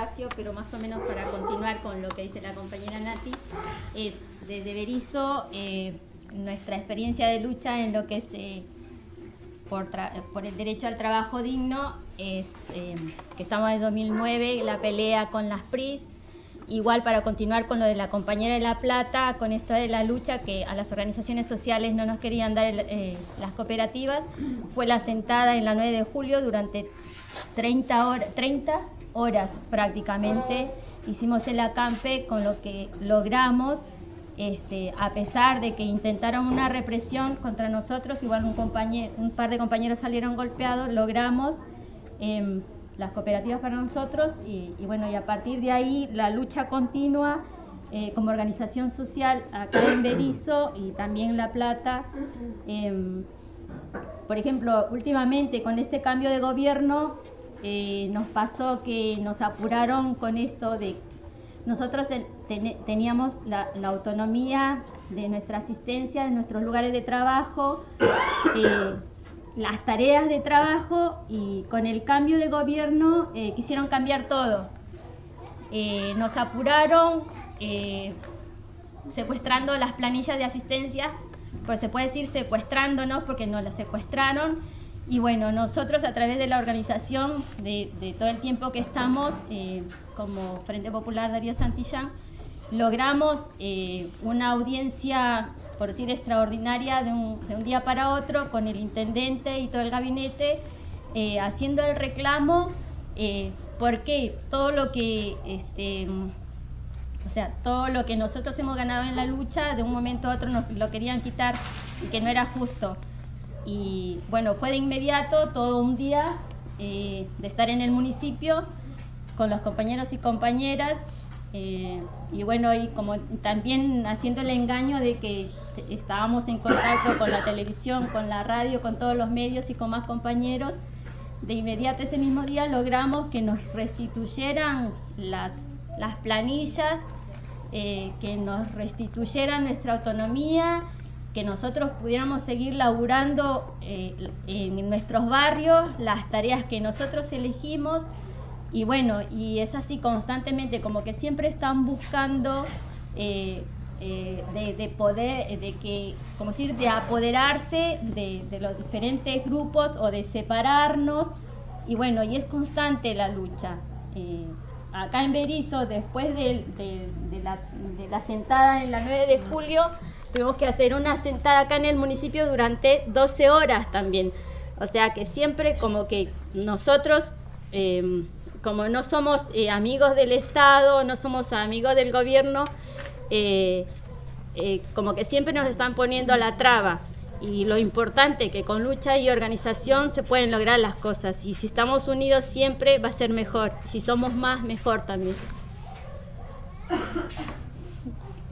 espacio, pero más o menos para continuar con lo que dice la compañera Nati, es desde Berisso nuestra experiencia de lucha en lo que es por el derecho al trabajo digno, es que estamos en 2009, la pelea con las PRIS. Igual para continuar con lo de la compañera de La Plata, con esto de la lucha que a las organizaciones sociales no nos querían dar las cooperativas, fue la sentada en la 9 de julio durante 30 horas prácticamente. Hicimos el acampe, con lo que logramos, a pesar de que intentaron una represión contra nosotros, igual un par de compañeros salieron golpeados, logramos las cooperativas para nosotros y bueno, y a partir de ahí la lucha continua como organización social acá en Berisso y también La Plata. Por ejemplo, últimamente con este cambio de gobierno nos pasó que nos apuraron con esto de nosotros teníamos la autonomía de nuestra asistencia, de nuestros lugares de trabajo, las tareas de trabajo, y con el cambio de gobierno quisieron cambiar todo. Nos apuraron secuestrando las planillas de asistencia, pues se puede decir secuestrándonos porque nos las secuestraron. Y bueno, nosotros a través de la organización de todo el tiempo que estamos como Frente Popular Darío Santillán, logramos una audiencia, por decir, extraordinaria de un día para otro con el intendente y todo el gabinete, haciendo el reclamo porque todo lo que todo lo que nosotros hemos ganado en la lucha, de un momento a otro nos lo querían quitar y que no era justo. Y bueno, fue de inmediato todo un día de estar en el municipio con los compañeros y compañeras, y bueno, y como también haciendo el engaño de que estábamos en contacto con la televisión, con la radio, con todos los medios y con más compañeros. De inmediato ese mismo día logramos que nos restituyeran las planillas, que nos restituyeran nuestra autonomía, que nosotros pudiéramos seguir laburando en nuestros barrios las tareas que nosotros elegimos. Y bueno, y es así constantemente, como que siempre están buscando de poder, como decir, de apoderarse de los diferentes grupos o de separarnos. Y bueno, y es constante la lucha. Acá en Berisso, después de la sentada en la 9 de julio, tuvimos que hacer una sentada acá en el municipio durante 12 horas también. O sea que siempre como que nosotros, como no somos amigos del Estado, no somos amigos del gobierno, como que siempre nos están poniendo la traba. Y lo importante que con lucha y organización se pueden lograr las cosas, y si estamos unidos siempre va a ser mejor, si somos más, mejor también.